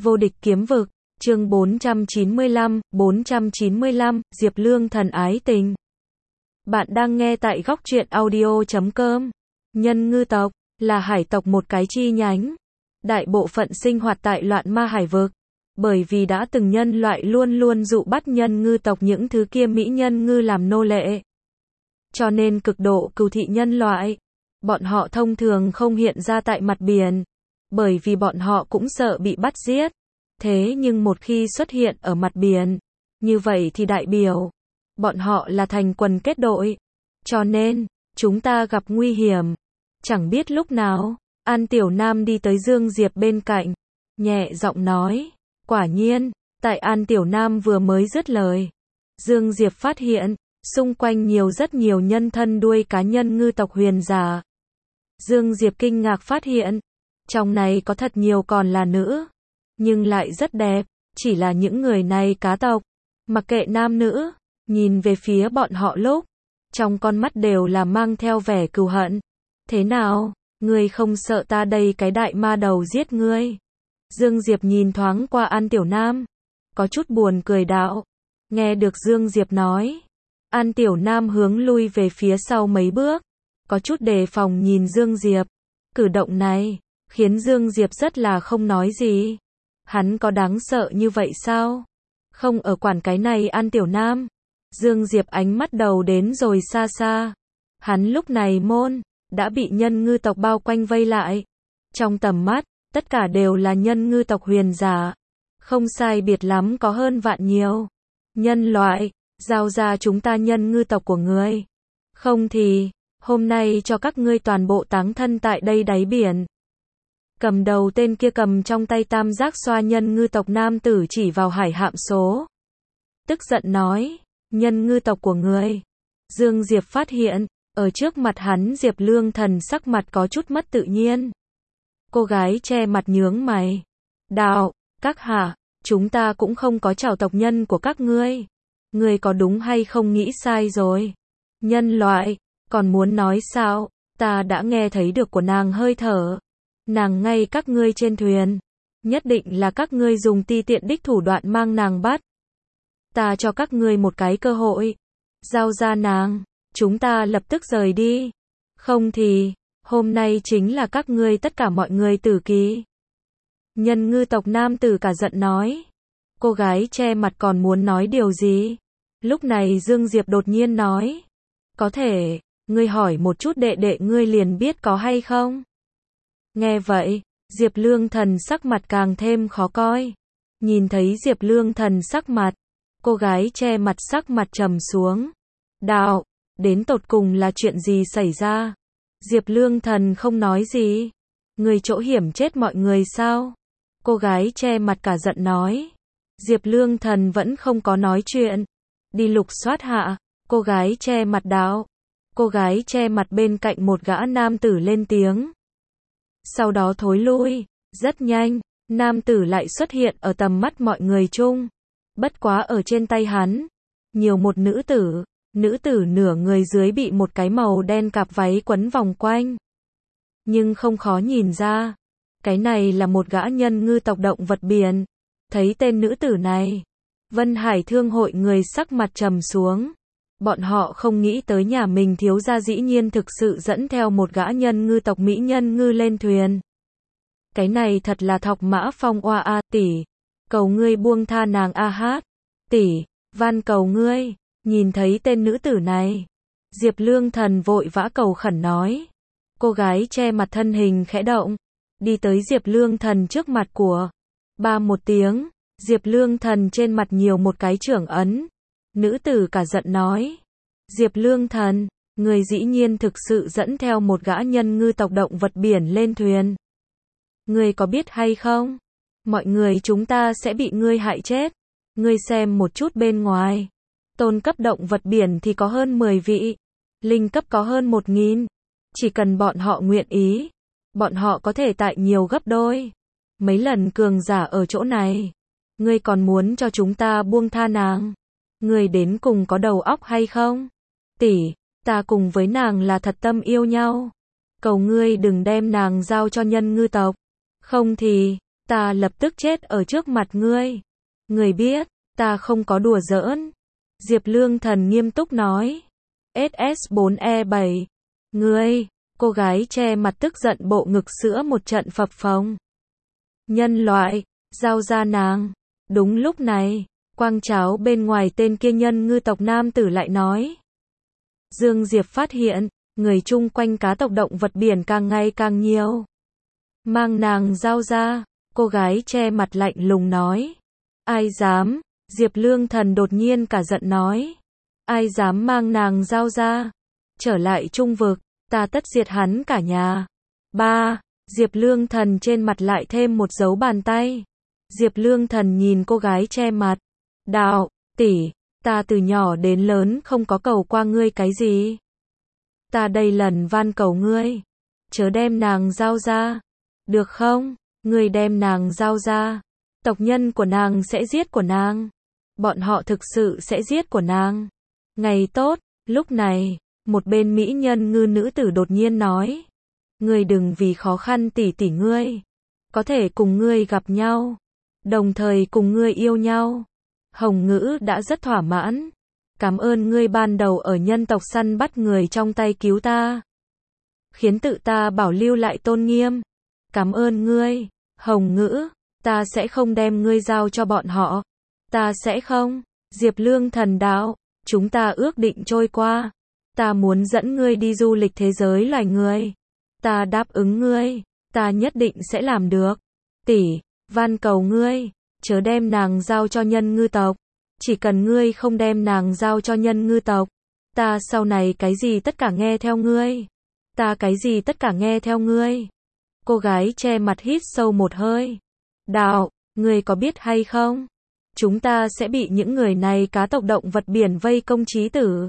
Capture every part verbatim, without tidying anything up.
Vô địch kiếm vực, chương bốn trăm chín mươi lăm, bốn trăm chín mươi lăm, Diệp Lương thần ái tình. Bạn đang nghe tại góc truyện audio chấm com. Nhân ngư tộc, là hải tộc một cái chi nhánh. Đại bộ phận sinh hoạt tại loạn ma hải vực. Bởi vì đã từng nhân loại luôn luôn dụ bắt nhân ngư tộc những thứ kia mỹ nhân ngư làm nô lệ. Cho nên cực độ cừu thị nhân loại. Bọn họ thông thường không hiện ra tại mặt biển. Bởi vì bọn họ cũng sợ bị bắt giết. Thế nhưng một khi xuất hiện ở mặt biển, như vậy thì đại biểu, bọn họ là thành quần kết đội. Cho nên, chúng ta gặp nguy hiểm. Chẳng biết lúc nào, An Tiểu Nam đi tới Dương Diệp bên cạnh, nhẹ giọng nói, quả nhiên, tại An Tiểu Nam vừa mới dứt lời. Dương Diệp phát hiện, xung quanh nhiều rất nhiều nhân thân đuôi cá nhân ngư tộc huyền giả. Dương Diệp kinh ngạc phát hiện, trong này có thật nhiều còn là nữ, nhưng lại rất đẹp, chỉ là những người này cá tộc, mặc kệ nam nữ, nhìn về phía bọn họ lúc, trong con mắt đều là mang theo vẻ cừu hận. Thế nào, ngươi không sợ ta đây cái đại ma đầu giết ngươi? Dương Diệp nhìn thoáng qua An Tiểu Nam, có chút buồn cười đạo. Nghe được Dương Diệp nói, An Tiểu Nam hướng lui về phía sau mấy bước, có chút đề phòng nhìn Dương Diệp. Cử động này khiến Dương Diệp rất là không nói gì. Hắn có đáng sợ như vậy sao? Không ở quản cái này An Tiểu Nam. Dương Diệp ánh mắt đầu đến rồi xa xa. Hắn lúc này môn đã bị nhân ngư tộc bao quanh vây lại. Trong tầm mắt, tất cả đều là nhân ngư tộc huyền giả. Không sai biệt lắm có hơn vạn nhiều. Nhân loại, giao ra chúng ta nhân ngư tộc của ngươi. Không thì, hôm nay cho các ngươi toàn bộ táng thân tại đây đáy biển. Cầm đầu tên kia cầm trong tay tam giác xoa nhân ngư tộc nam tử chỉ vào hải hạm số. Tức giận nói, nhân ngư tộc của ngươi. Dương Diệp phát hiện, ở trước mặt hắn Diệp Lương thần sắc mặt có chút mất tự nhiên. Cô gái che mặt nhướng mày. Đạo, các hạ, chúng ta cũng không có chào tộc nhân của các ngươi. Ngươi có đúng hay không nghĩ sai rồi. Nhân loại, còn muốn nói sao, ta đã nghe thấy được của nàng hơi thở. Nàng ngay các ngươi trên thuyền. Nhất định là các ngươi dùng ti tiện đích thủ đoạn mang nàng bắt. Ta cho các ngươi một cái cơ hội. Giao ra nàng, chúng ta lập tức rời đi. Không thì, hôm nay chính là các ngươi tất cả mọi người tử kỳ. Nhân ngư tộc nam tử cả giận nói. Cô gái che mặt còn muốn nói điều gì? Lúc này Dương Diệp đột nhiên nói. Có thể, ngươi hỏi một chút đệ đệ ngươi liền biết có hay không? Nghe vậy, Diệp Lương thần sắc mặt càng thêm khó coi. Nhìn thấy Diệp Lương thần sắc mặt, cô gái che mặt sắc mặt trầm xuống. Đạo, đến tột cùng là chuyện gì xảy ra? Diệp Lương thần không nói gì. Người chỗ hiểm chết mọi người sao? Cô gái che mặt cả giận nói. Diệp Lương thần vẫn không có nói chuyện. Đi lục soát hạ, cô gái che mặt đạo. Cô gái che mặt bên cạnh một gã nam tử lên tiếng. Sau đó thối lui, rất nhanh, nam tử lại xuất hiện ở tầm mắt mọi người chung. Bất quá ở trên tay hắn, nhiều một nữ tử, nữ tử nửa người dưới bị một cái màu đen cạp váy quấn vòng quanh. Nhưng không khó nhìn ra, cái này là một gã nhân ngư tộc động vật biển. Thấy tên nữ tử này, Vân Hải Thương hội người sắc mặt trầm xuống. Bọn họ không nghĩ tới nhà mình thiếu gia dĩ nhiên thực sự dẫn theo một gã nhân ngư tộc mỹ nhân ngư lên thuyền. Cái này thật là thọc mã phong oa a tỷ. Cầu ngươi buông tha nàng a hát. Tỷ, van cầu ngươi. Nhìn thấy tên nữ tử này, Diệp Lương thần vội vã cầu khẩn nói. Cô gái che mặt thân hình khẽ động, đi tới Diệp Lương thần trước mặt của. Ba một tiếng, Diệp Lương thần trên mặt nhiều một cái chưởng ấn. Nữ tử cả giận nói. Diệp Lương thần, người dĩ nhiên thực sự dẫn theo một gã nhân ngư tộc động vật biển lên thuyền. Ngươi có biết hay không? Mọi người chúng ta sẽ bị ngươi hại chết. Ngươi xem một chút bên ngoài. Tôn cấp động vật biển thì có hơn mười vị. Linh cấp có hơn một nghìn. Chỉ cần bọn họ nguyện ý. Bọn họ có thể tại nhiều gấp đôi. Mấy lần cường giả ở chỗ này. Ngươi còn muốn cho chúng ta buông tha nàng? Ngươi đến cùng có đầu óc hay không? Tỷ, ta cùng với nàng là thật tâm yêu nhau. Cầu ngươi đừng đem nàng giao cho nhân ngư tộc. Không thì, ta lập tức chết ở trước mặt ngươi. Ngươi biết, ta không có đùa giỡn. Diệp Lương Thần nghiêm túc nói. ét ét bốn e bảy. Ngươi, cô gái che mặt tức giận bộ ngực sữa một trận phập phồng. Nhân loại, giao ra nàng. Đúng lúc này, quang cháo bên ngoài tên kia nhân ngư tộc nam tử lại nói. Dương Diệp phát hiện, người chung quanh cá tộc động vật biển càng ngày càng nhiều. Mang nàng giao ra, cô gái che mặt lạnh lùng nói. Ai dám? Diệp Lương Thần đột nhiên cả giận nói. Ai dám mang nàng giao ra? Trở lại trung vực, ta tất diệt hắn cả nhà. Ba, Diệp Lương Thần trên mặt lại thêm một dấu bàn tay. Diệp Lương Thần nhìn cô gái che mặt. Đạo, tỷ, ta từ nhỏ đến lớn không có cầu qua ngươi cái gì. Ta đây lần van cầu ngươi. Chớ đem nàng giao ra. Được không? Ngươi đem nàng giao ra. Tộc nhân của nàng sẽ giết của nàng. Bọn họ thực sự sẽ giết của nàng. Ngày tốt, lúc này, một bên mỹ nhân ngư nữ tử đột nhiên nói. Ngươi đừng vì khó khăn tỷ tỷ ngươi. Có thể cùng ngươi gặp nhau. Đồng thời cùng ngươi yêu nhau. Hồng Ngữ đã rất thỏa mãn. Cảm ơn ngươi ban đầu ở nhân tộc săn bắt người trong tay cứu ta. Khiến tự ta bảo lưu lại tôn nghiêm. Cảm ơn ngươi, Hồng Ngữ. Ta sẽ không đem ngươi giao cho bọn họ. Ta sẽ không. Diệp Lương Thần đạo. Chúng ta ước định trôi qua. Ta muốn dẫn ngươi đi du lịch thế giới loài người. Ta đáp ứng ngươi. Ta nhất định sẽ làm được. Tỷ, van cầu ngươi. Chớ đem nàng giao cho nhân ngư tộc. Chỉ cần ngươi không đem nàng giao cho nhân ngư tộc. Ta sau này cái gì tất cả nghe theo ngươi. Ta cái gì tất cả nghe theo ngươi. Cô gái che mặt hít sâu một hơi. Đạo, ngươi có biết hay không? Chúng ta sẽ bị những người này cá tộc động vật biển vây công chí tử.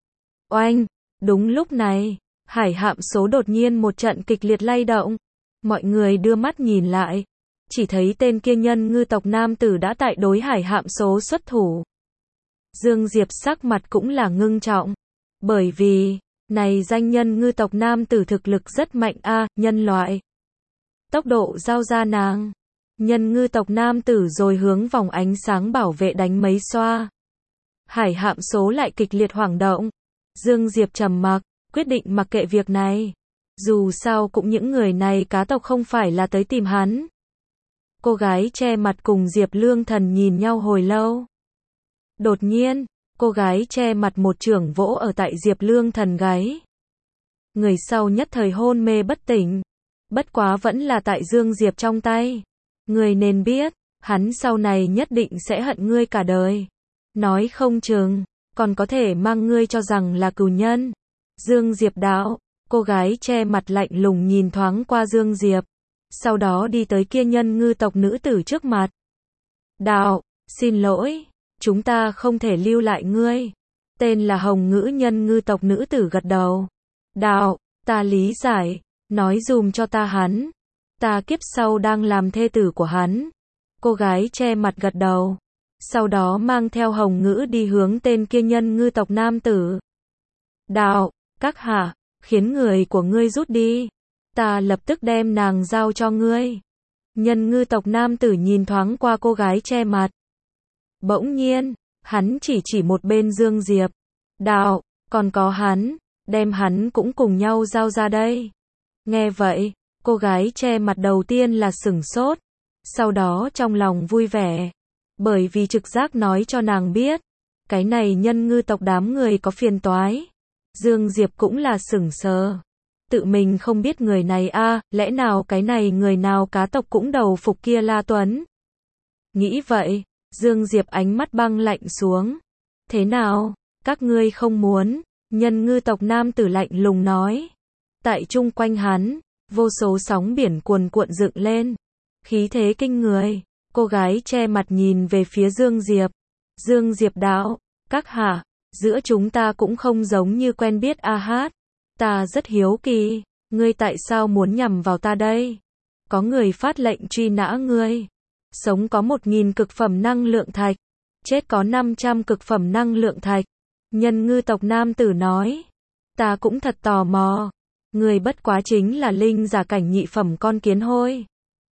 Oanh, đúng lúc này, hải hạm số đột nhiên một trận kịch liệt lay động. Mọi người đưa mắt nhìn lại. Chỉ thấy tên kia nhân ngư tộc nam tử đã tại đối hải hạm số xuất thủ. Dương Diệp sắc mặt cũng là ngưng trọng. Bởi vì, này danh nhân ngư tộc nam tử thực lực rất mạnh a, à, nhân loại. Tốc độ giao ra nàng. Nhân ngư tộc nam tử rồi hướng vòng ánh sáng bảo vệ đánh mấy xoa. Hải hạm số lại kịch liệt hoảng động. Dương Diệp trầm mặc, quyết định mặc kệ việc này. Dù sao cũng những người này cá tộc không phải là tới tìm hắn. Cô gái che mặt cùng Diệp Lương Thần nhìn nhau hồi lâu. Đột nhiên, cô gái che mặt một chưởng vỗ ở tại Diệp Lương Thần gáy. Người sau nhất thời hôn mê bất tỉnh. Bất quá vẫn là tại Dương Diệp trong tay. Người nên biết, hắn sau này nhất định sẽ hận ngươi cả đời. Nói không chừng, còn có thể mang ngươi cho rằng là cừu nhân. Dương Diệp đạo, cô gái che mặt lạnh lùng nhìn thoáng qua Dương Diệp. Sau đó đi tới kia nhân ngư tộc nữ tử trước mặt. Đạo, xin lỗi, chúng ta không thể lưu lại ngươi. Tên là Hồng Ngữ nhân ngư tộc nữ tử gật đầu. Đạo, ta lý giải, nói dùm cho ta hắn. Ta kiếp sau đang làm thê tử của hắn. Cô gái che mặt gật đầu. Sau đó mang theo Hồng Ngữ đi hướng tên kia nhân ngư tộc nam tử. Đạo, các hạ, khiến người của ngươi rút đi. Ta lập tức đem nàng giao cho ngươi. Nhân ngư tộc nam tử nhìn thoáng qua cô gái che mặt. Bỗng nhiên, hắn chỉ chỉ một bên Dương Diệp. Đạo, còn có hắn, đem hắn cũng cùng nhau giao ra đây. Nghe vậy, cô gái che mặt đầu tiên là sửng sốt. Sau đó trong lòng vui vẻ. Bởi vì trực giác nói cho nàng biết. Cái này nhân ngư tộc đám người có phiền toái. Dương Diệp cũng là sửng sờ. Tự mình không biết người này a, à, lẽ nào cái này người nào cá tộc cũng đầu phục kia La Tuấn. Nghĩ vậy, Dương Diệp ánh mắt băng lạnh xuống. Thế nào, các ngươi không muốn? Nhân ngư tộc nam tử lạnh lùng nói. Tại chung quanh hắn, vô số sóng biển cuồn cuộn dựng lên. Khí thế kinh người, cô gái che mặt nhìn về phía Dương Diệp. Dương Diệp đạo, các hạ, giữa chúng ta cũng không giống như quen biết a hát. Ta rất hiếu kỳ, ngươi tại sao muốn nhằm vào ta đây? Có người phát lệnh truy nã ngươi. Sống có một nghìn cực phẩm năng lượng thạch, chết có năm trăm cực phẩm năng lượng thạch. Nhân ngư tộc nam tử nói, ta cũng thật tò mò. Ngươi bất quá chính là linh giả cảnh nhị phẩm con kiến hôi.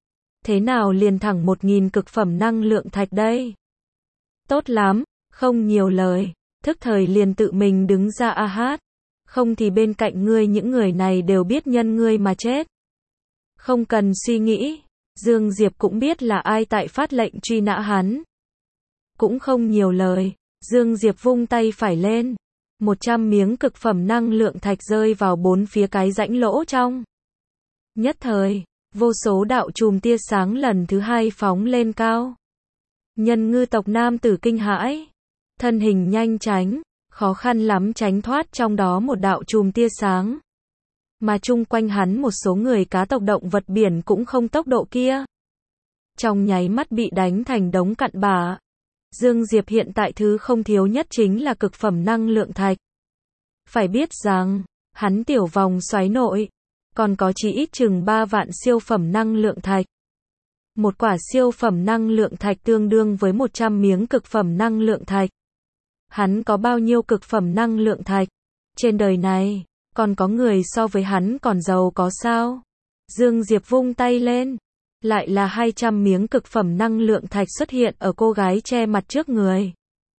Thế nào liền thẳng một nghìn cực phẩm năng lượng thạch đây? Tốt lắm, không nhiều lời, thức thời liền tự mình đứng ra a hát. Không thì bên cạnh ngươi những người này đều biết nhân ngươi mà chết. Không cần suy nghĩ, Dương Diệp cũng biết là ai tại phát lệnh truy nã hắn. Cũng không nhiều lời, Dương Diệp vung tay phải lên. một trăm miếng cực phẩm năng lượng thạch rơi vào bốn phía cái rãnh lỗ trong. Nhất thời, vô số đạo chùm tia sáng lần thứ hai phóng lên cao. Nhân ngư tộc nam tử kinh hãi, thân hình nhanh tránh, khó khăn lắm tránh thoát trong đó một đạo chùm tia sáng. Mà chung quanh hắn một số người cá tộc động vật biển cũng không tốc độ kia. Trong nháy mắt bị đánh thành đống cặn bã. Dương Diệp hiện tại thứ không thiếu nhất chính là cực phẩm năng lượng thạch. Phải biết rằng, hắn tiểu vòng xoáy nội, còn có chỉ ít chừng ba vạn siêu phẩm năng lượng thạch. Một quả siêu phẩm năng lượng thạch tương đương với một trăm miếng cực phẩm năng lượng thạch. Hắn có bao nhiêu cực phẩm năng lượng thạch? Trên đời này, còn có người so với hắn còn giàu có sao? Dương Diệp vung tay lên. Lại là hai trăm miếng cực phẩm năng lượng thạch xuất hiện ở cô gái che mặt trước người.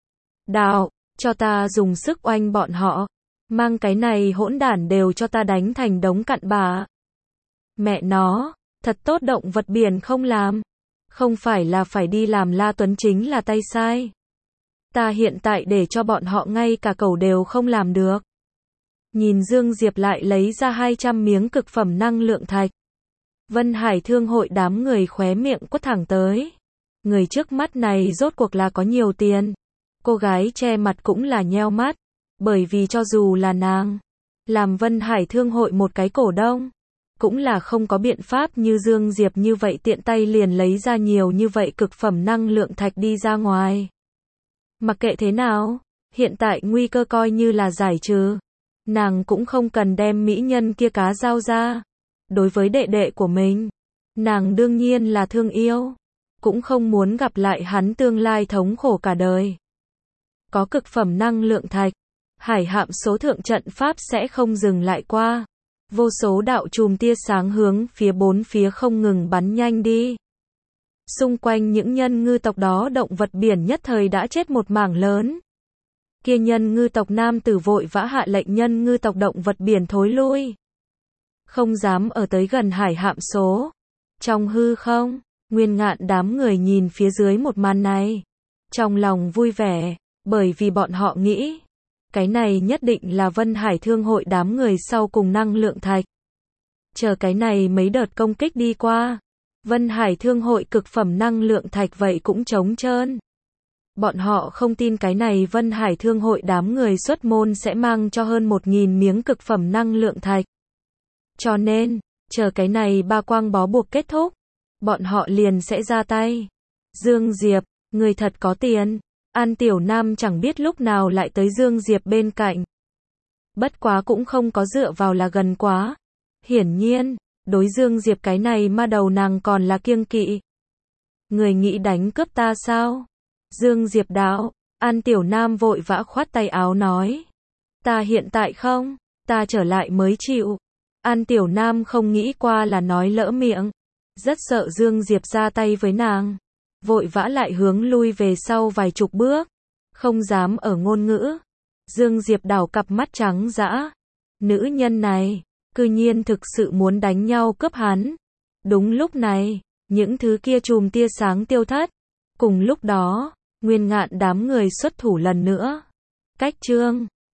Đạo, cho ta dùng sức oanh bọn họ. Mang cái này hỗn đản đều cho ta đánh thành đống cặn bã. Mẹ nó, thật tốt động vật biển không làm. Không phải là phải đi làm La Tuấn chính là tay sai. Ta hiện tại để cho bọn họ ngay cả cẩu đều không làm được. Nhìn Dương Diệp lại lấy ra hai trăm miếng cực phẩm năng lượng thạch. Vân Hải Thương hội đám người khóe miệng quất thẳng tới. Người trước mắt này rốt cuộc là có nhiều tiền. Cô gái che mặt cũng là nheo mắt. Bởi vì cho dù là nàng, làm Vân Hải Thương hội một cái cổ đông, cũng là không có biện pháp như Dương Diệp như vậy tiện tay liền lấy ra nhiều như vậy cực phẩm năng lượng thạch đi ra ngoài. Mặc kệ thế nào, hiện tại nguy cơ coi như là giải trừ. Nàng cũng không cần đem mỹ nhân kia cá giao ra. Đối với đệ đệ của mình, nàng đương nhiên là thương yêu, cũng không muốn gặp lại hắn tương lai thống khổ cả đời. Có cực phẩm năng lượng thạch, hải hạm số thượng trận pháp sẽ không dừng lại qua. Vô số đạo chùm tia sáng hướng phía bốn phía không ngừng bắn nhanh đi. Xung quanh những nhân ngư tộc đó động vật biển nhất thời đã chết một mảng lớn. Kia nhân ngư tộc nam tử vội vã hạ lệnh nhân ngư tộc động vật biển thối lui. Không dám ở tới gần hải hạm số. Trong hư không, Nguyên Ngạn đám người nhìn phía dưới một màn này. Trong lòng vui vẻ, bởi vì bọn họ nghĩ, cái này nhất định là Vân Hải Thương hội đám người sau cùng năng lượng thạch. Chờ cái này mấy đợt công kích đi qua, Vân Hải Thương hội cực phẩm năng lượng thạch vậy cũng trống trơn. Bọn họ không tin cái này Vân Hải Thương hội đám người xuất môn sẽ mang cho hơn một nghìn miếng cực phẩm năng lượng thạch. Cho nên, chờ cái này ba quang bó buộc kết thúc, bọn họ liền sẽ ra tay. Dương Diệp, người thật có tiền. An Tiểu Nam chẳng biết lúc nào lại tới Dương Diệp bên cạnh. Bất quá cũng không có dựa vào là gần quá. Hiển nhiên, đối Dương Diệp cái này ma đầu nàng còn là kiêng kỵ. Người nghĩ đánh cướp ta sao? Dương Diệp đạo. An Tiểu Nam vội vã khoát tay áo nói. Ta hiện tại không, ta trở lại mới chịu. An Tiểu Nam không nghĩ qua là nói lỡ miệng. Rất sợ Dương Diệp ra tay với nàng. Vội vã lại hướng lui về sau vài chục bước. Không dám ở ngôn ngữ. Dương Diệp đảo cặp mắt trắng dã. Nữ nhân này, cư nhiên thực sự muốn đánh nhau cướp hắn. Đúng lúc này, những thứ kia chùm tia sáng tiêu thất. Cùng lúc đó, Nguyên Ngạn đám người xuất thủ lần nữa. Cách chương